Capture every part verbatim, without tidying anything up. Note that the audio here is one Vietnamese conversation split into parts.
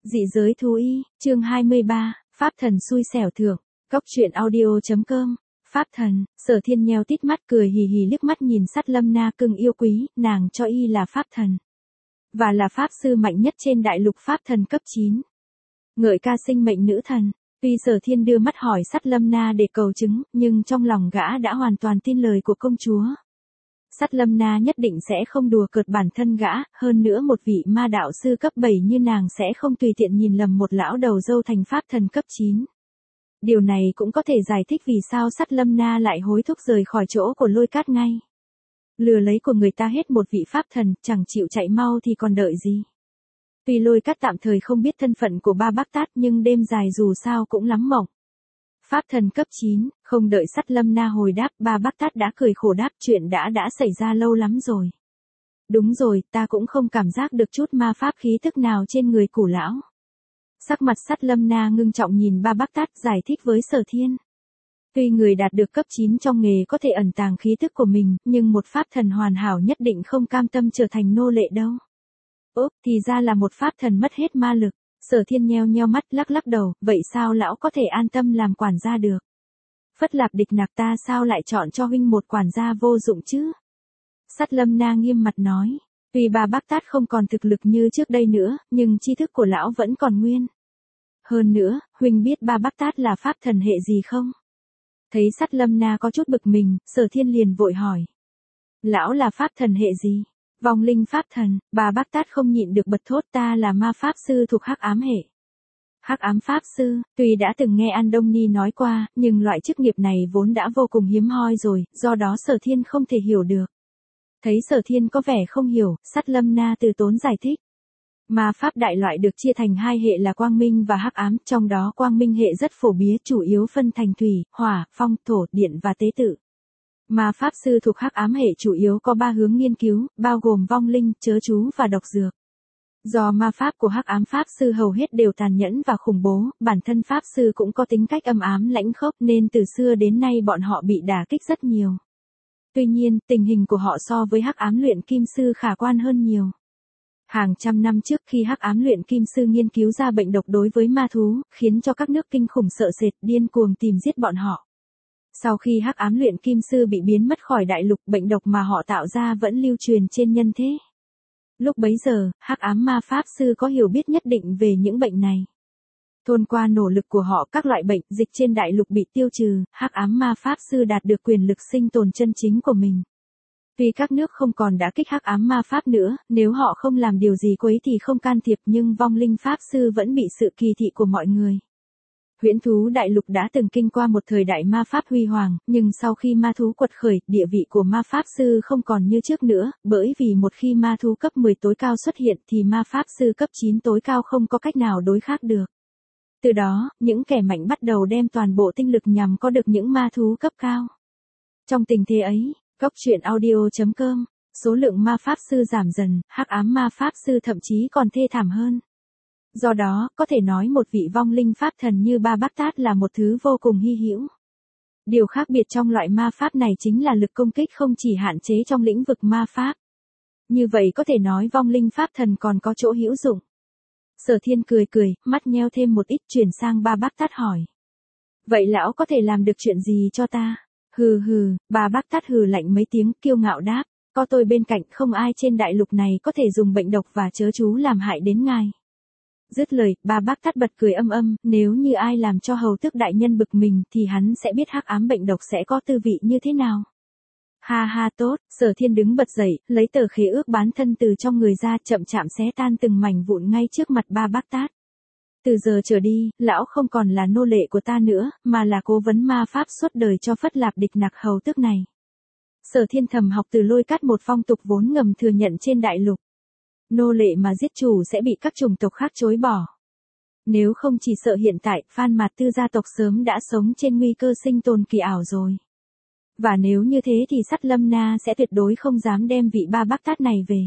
Dị giới thú y, chương hai mươi ba, Pháp thần xui xẻo thưởng, cóc truyện audio.com, Pháp thần, Sở Thiên nheo tít mắt cười hì hì liếc mắt nhìn Sắt Lâm Na cưng yêu quý, nàng cho y là Pháp thần. Và là Pháp sư mạnh nhất trên đại lục Pháp thần cấp chín. Ngợi ca sinh mệnh nữ thần, tuy Sở Thiên đưa mắt hỏi Sắt Lâm Na để cầu chứng, nhưng trong lòng gã đã hoàn toàn tin lời của công chúa. Sắt Lâm Na nhất định sẽ không đùa cợt bản thân gã, hơn nữa một vị ma đạo sư cấp bảy như nàng sẽ không tùy tiện nhìn lầm một lão đầu dâu thành Pháp thần cấp chín. Điều này cũng có thể giải thích vì sao Sắt Lâm Na lại hối thúc rời khỏi chỗ của Lôi Cát ngay. Lừa lấy của người ta hết một vị Pháp thần, chẳng chịu chạy mau thì còn đợi gì. Tuy Lôi Cát tạm thời không biết thân phận của ba bác tát nhưng đêm dài dù sao cũng lắm mộng. Pháp thần cấp chín, không đợi Sắt Lâm Na hồi đáp, ba bác tát đã cười khổ đáp chuyện đã đã xảy ra lâu lắm rồi. Đúng rồi, ta cũng không cảm giác được chút ma pháp khí tức nào trên người củ lão. Sắc mặt Sắt Lâm Na ngưng trọng nhìn ba bác tát giải thích với Sở Thiên. Tuy người đạt được cấp chín trong nghề có thể ẩn tàng khí tức của mình, nhưng một pháp thần hoàn hảo nhất định không cam tâm trở thành nô lệ đâu. Ốp, thì ra là một pháp thần mất hết ma lực. Sở Thiên nheo nheo mắt lắc lắc đầu, vậy sao lão có thể an tâm làm quản gia được? Phất Lạp Địch Nặc ta sao lại chọn cho huynh một quản gia vô dụng chứ? Sắt Lâm Na nghiêm mặt nói, tuy ba bác tát không còn thực lực như trước đây nữa, nhưng tri thức của lão vẫn còn nguyên. Hơn nữa, huynh biết ba bác tát là pháp thần hệ gì không? Thấy Sắt Lâm Na có chút bực mình, Sở Thiên liền vội hỏi. Lão là pháp thần hệ gì? Vong linh pháp thần, bà bác tát không nhịn được bật thốt ta là ma pháp sư thuộc hắc ám hệ. Hắc ám pháp sư, tuy đã từng nghe An Đông Ni nói qua, nhưng loại chức nghiệp này vốn đã vô cùng hiếm hoi rồi, do đó Sở Thiên không thể hiểu được. Thấy Sở Thiên có vẻ không hiểu, Sắt Lâm Na từ tốn giải thích. Ma pháp đại loại được chia thành hai hệ là quang minh và hắc ám, trong đó quang minh hệ rất phổ biến, chủ yếu phân thành thủy, hỏa, phong, thổ, điện và tế tự. Ma pháp sư thuộc hắc ám hệ chủ yếu có ba hướng nghiên cứu, bao gồm vong linh, chớ chú và độc dược. Do ma pháp của hắc ám pháp sư hầu hết đều tàn nhẫn và khủng bố, bản thân pháp sư cũng có tính cách âm ám lãnh khốc nên từ xưa đến nay bọn họ bị đả kích rất nhiều. Tuy nhiên, tình hình của họ so với hắc ám luyện kim sư khả quan hơn nhiều. Hàng trăm năm trước khi hắc ám luyện kim sư nghiên cứu ra bệnh độc đối với ma thú, khiến cho các nước kinh khủng sợ sệt điên cuồng tìm giết bọn họ. Sau khi hắc ám luyện kim sư bị biến mất khỏi đại lục, bệnh độc mà họ tạo ra vẫn lưu truyền trên nhân thế. Lúc bấy giờ, hắc ám ma pháp sư có hiểu biết nhất định về những bệnh này. Thông qua nỗ lực của họ các loại bệnh dịch trên đại lục bị tiêu trừ, hắc ám ma pháp sư đạt được quyền lực sinh tồn chân chính của mình. Tuy các nước không còn đả kích hắc ám ma pháp nữa, nếu họ không làm điều gì quấy thì không can thiệp nhưng vong linh pháp sư vẫn bị sự kỳ thị của mọi người. Huyễn thú đại lục đã từng kinh qua một thời đại ma pháp huy hoàng, nhưng sau khi ma thú quật khởi, địa vị của ma pháp sư không còn như trước nữa, bởi vì một khi ma thú cấp mười tối cao xuất hiện thì ma pháp sư cấp chín tối cao không có cách nào đối khác được. Từ đó, những kẻ mạnh bắt đầu đem toàn bộ tinh lực nhằm có được những ma thú cấp cao. Trong tình thế ấy, cóc truyện audio.com, số lượng ma pháp sư giảm dần, hắc ám ma pháp sư thậm chí còn thê thảm hơn. Do đó, có thể nói một vị vong linh pháp thần như ba bác tát là một thứ vô cùng hy hữu. Điều khác biệt trong loại ma pháp này chính là lực công kích không chỉ hạn chế trong lĩnh vực ma pháp. Như vậy có thể nói vong linh pháp thần còn có chỗ hữu dụng. Sở Thiên cười cười, mắt nheo thêm một ít chuyển sang ba bác tát hỏi. Vậy lão có thể làm được chuyện gì cho ta? Hừ hừ, ba bác tát hừ lạnh mấy tiếng kiêu ngạo đáp, có tôi bên cạnh không ai trên đại lục này có thể dùng bệnh độc và chớ chú làm hại đến ngài. Dứt lời, ba bác tát bật cười âm âm, nếu như ai làm cho hầu tước đại nhân bực mình thì hắn sẽ biết hắc ám bệnh độc sẽ có tư vị như thế nào. Ha ha tốt, Sở Thiên đứng bật dậy, lấy tờ khế ước bán thân từ trong người ra chậm chạm xé tan từng mảnh vụn ngay trước mặt ba bác tát. Từ giờ trở đi, lão không còn là nô lệ của ta nữa, mà là cố vấn ma pháp suốt đời cho Phất Lạp Địch Nặc hầu tước này. Sở Thiên thầm học từ Lôi Cát một phong tục vốn ngầm thừa nhận trên đại lục. Nô lệ mà giết chủ sẽ bị các chủng tộc khác chối bỏ. Nếu không chỉ sợ hiện tại, Phan Mạt Tư gia tộc sớm đã sống trên nguy cơ sinh tồn kỳ ảo rồi. Và nếu như thế thì Sắt Lâm Na sẽ tuyệt đối không dám đem vị ba bác tát này về.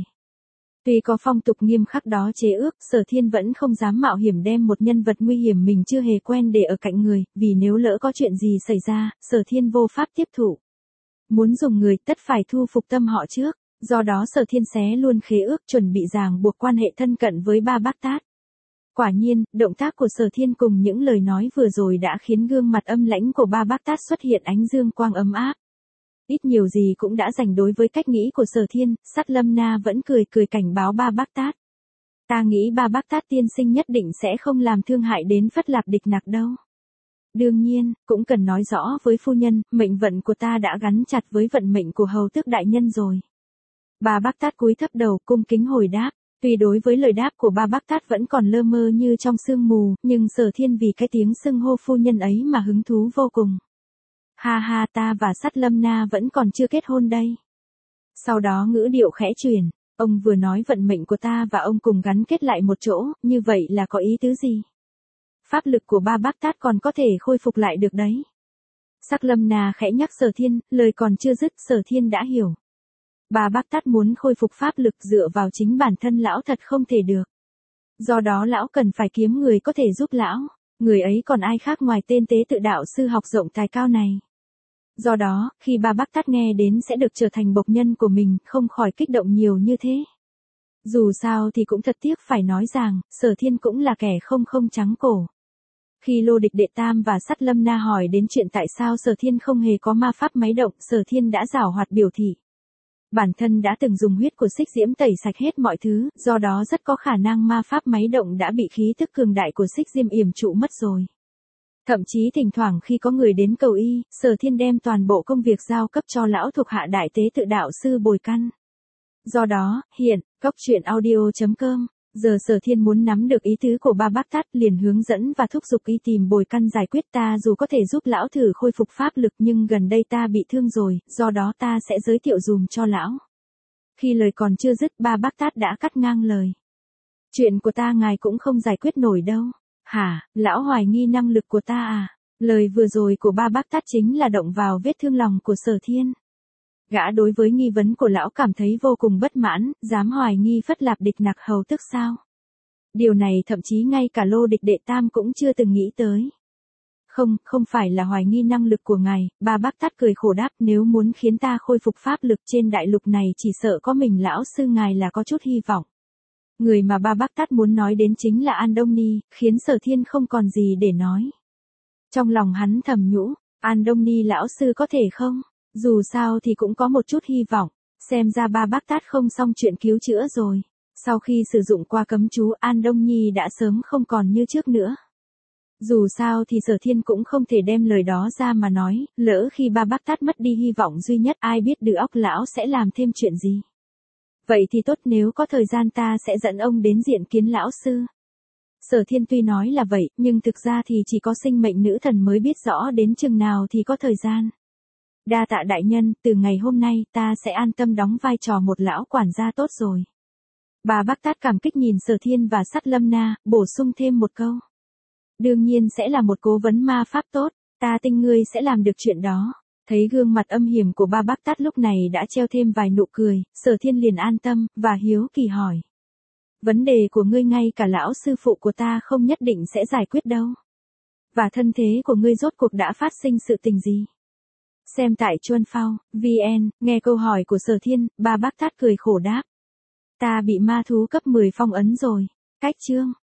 Tuy có phong tục nghiêm khắc đó chế ước, Sở Thiên vẫn không dám mạo hiểm đem một nhân vật nguy hiểm mình chưa hề quen để ở cạnh người, vì nếu lỡ có chuyện gì xảy ra, Sở Thiên vô pháp tiếp thụ. Muốn dùng người tất phải thu phục tâm họ trước. Do đó Sở Thiên xé luôn khế ước chuẩn bị ràng buộc quan hệ thân cận với ba bác tát. Quả nhiên, động tác của Sở Thiên cùng những lời nói vừa rồi đã khiến gương mặt âm lãnh của ba bác tát xuất hiện ánh dương quang ấm áp. Ít nhiều gì cũng đã giành đối với cách nghĩ của Sở Thiên, Sắt Lâm Na vẫn cười cười cảnh báo ba bác tát. Ta nghĩ ba bác tát tiên sinh nhất định sẽ không làm thương hại đến Phất Lạp Địch Nặc đâu. Đương nhiên, cũng cần nói rõ với phu nhân, mệnh vận của ta đã gắn chặt với vận mệnh của hầu tước đại nhân rồi. Ba bác tát cúi thấp đầu cung kính hồi đáp. Tuy đối với lời đáp của ba bác tát vẫn còn lơ mơ như trong sương mù, nhưng Sở Thiên vì cái tiếng xưng hô phu nhân ấy mà hứng thú vô cùng. Ha ha, ta và Sắt Lâm Na vẫn còn chưa kết hôn đây. Sau đó ngữ điệu khẽ chuyển, ông vừa nói vận mệnh của ta và ông cùng gắn kết lại một chỗ, như vậy là có ý tứ gì? Pháp lực của ba bác tát còn có thể khôi phục lại được đấy. Sắt Lâm Na khẽ nhắc Sở Thiên, lời còn chưa dứt Sở Thiên đã hiểu. Ba bác tát muốn khôi phục pháp lực dựa vào chính bản thân lão thật không thể được. Do đó lão cần phải kiếm người có thể giúp lão, người ấy còn ai khác ngoài tên tế tự đạo sư học rộng tài cao này. Do đó, khi ba bác tát nghe đến sẽ được trở thành bộc nhân của mình, không khỏi kích động nhiều như thế. Dù sao thì cũng thật tiếc phải nói rằng, Sở Thiên cũng là kẻ không không trắng cổ. Khi Lô Địch Đệ Tam và Sắt Lâm Na hỏi đến chuyện tại sao Sở Thiên không hề có ma pháp máy động, Sở Thiên đã giảo hoạt biểu thị. Bản thân đã từng dùng huyết của Xích Diễm tẩy sạch hết mọi thứ, do đó rất có khả năng ma pháp máy động đã bị khí thức cường đại của Xích Diễm yểm trụ mất rồi. Thậm chí thỉnh thoảng khi có người đến cầu y, Sở Thiên đem toàn bộ công việc giao cấp cho lão thuộc hạ đại tế tự đạo sư Bồi Căn. Do đó, hiện, cốc truyện audio chấm com, giờ Sở Thiên muốn nắm được ý tứ của ba bác tát liền hướng dẫn và thúc giục y tìm Bồi Căn giải quyết. Ta dù có thể giúp lão thử khôi phục pháp lực nhưng gần đây ta bị thương rồi, do đó ta sẽ giới thiệu dùm cho lão. Khi lời còn chưa dứt ba bác tát đã cắt ngang lời. Chuyện của ta ngài cũng không giải quyết nổi đâu. Hả, lão hoài nghi năng lực của ta à? Lời vừa rồi của ba bác tát chính là động vào vết thương lòng của Sở Thiên. Gã đối với nghi vấn của lão cảm thấy vô cùng bất mãn, dám hoài nghi Phất Lạp Địch Nặc hầu tức sao? Điều này thậm chí ngay cả Lô Địch Đệ Tam cũng chưa từng nghĩ tới. Không, không phải là hoài nghi năng lực của ngài, ba bác tát cười khổ đáp, nếu muốn khiến ta khôi phục pháp lực trên đại lục này chỉ sợ có mình lão sư ngài là có chút hy vọng. Người mà ba bác tát muốn nói đến chính là An Đông Ni, khiến Sở Thiên không còn gì để nói. Trong lòng hắn thầm nhủ, An Đông Ni lão sư có thể không? Dù sao thì cũng có một chút hy vọng, xem ra ba bác tát không xong chuyện cứu chữa rồi. Sau khi sử dụng qua cấm chú An Đông Nhi đã sớm không còn như trước nữa. Dù sao thì Sở Thiên cũng không thể đem lời đó ra mà nói, lỡ khi ba bác tát mất đi hy vọng duy nhất ai biết đứa óc lão sẽ làm thêm chuyện gì. Vậy thì tốt, nếu có thời gian ta sẽ dẫn ông đến diện kiến lão sư. Sở Thiên tuy nói là vậy, nhưng thực ra thì chỉ có sinh mệnh nữ thần mới biết rõ đến chừng nào thì có thời gian. Đa tạ đại nhân, từ ngày hôm nay ta sẽ an tâm đóng vai trò một lão quản gia tốt rồi. Bà bác tát cảm kích nhìn Sở Thiên và Sắt Lâm Na, bổ sung thêm một câu. Đương nhiên sẽ là một cố vấn ma pháp tốt, ta tin ngươi sẽ làm được chuyện đó. Thấy gương mặt âm hiểm của ba bác tát lúc này đã treo thêm vài nụ cười, Sở Thiên liền an tâm, và hiếu kỳ hỏi. Vấn đề của ngươi ngay cả lão sư phụ của ta không nhất định sẽ giải quyết đâu. Và thân thế của ngươi rốt cuộc đã phát sinh sự tình gì? Xem tại Chuan Phao, vê en, nghe câu hỏi của Sở Thiên, ba bác tát cười khổ đáp. Ta bị ma thú cấp mười phong ấn rồi. Cách chương.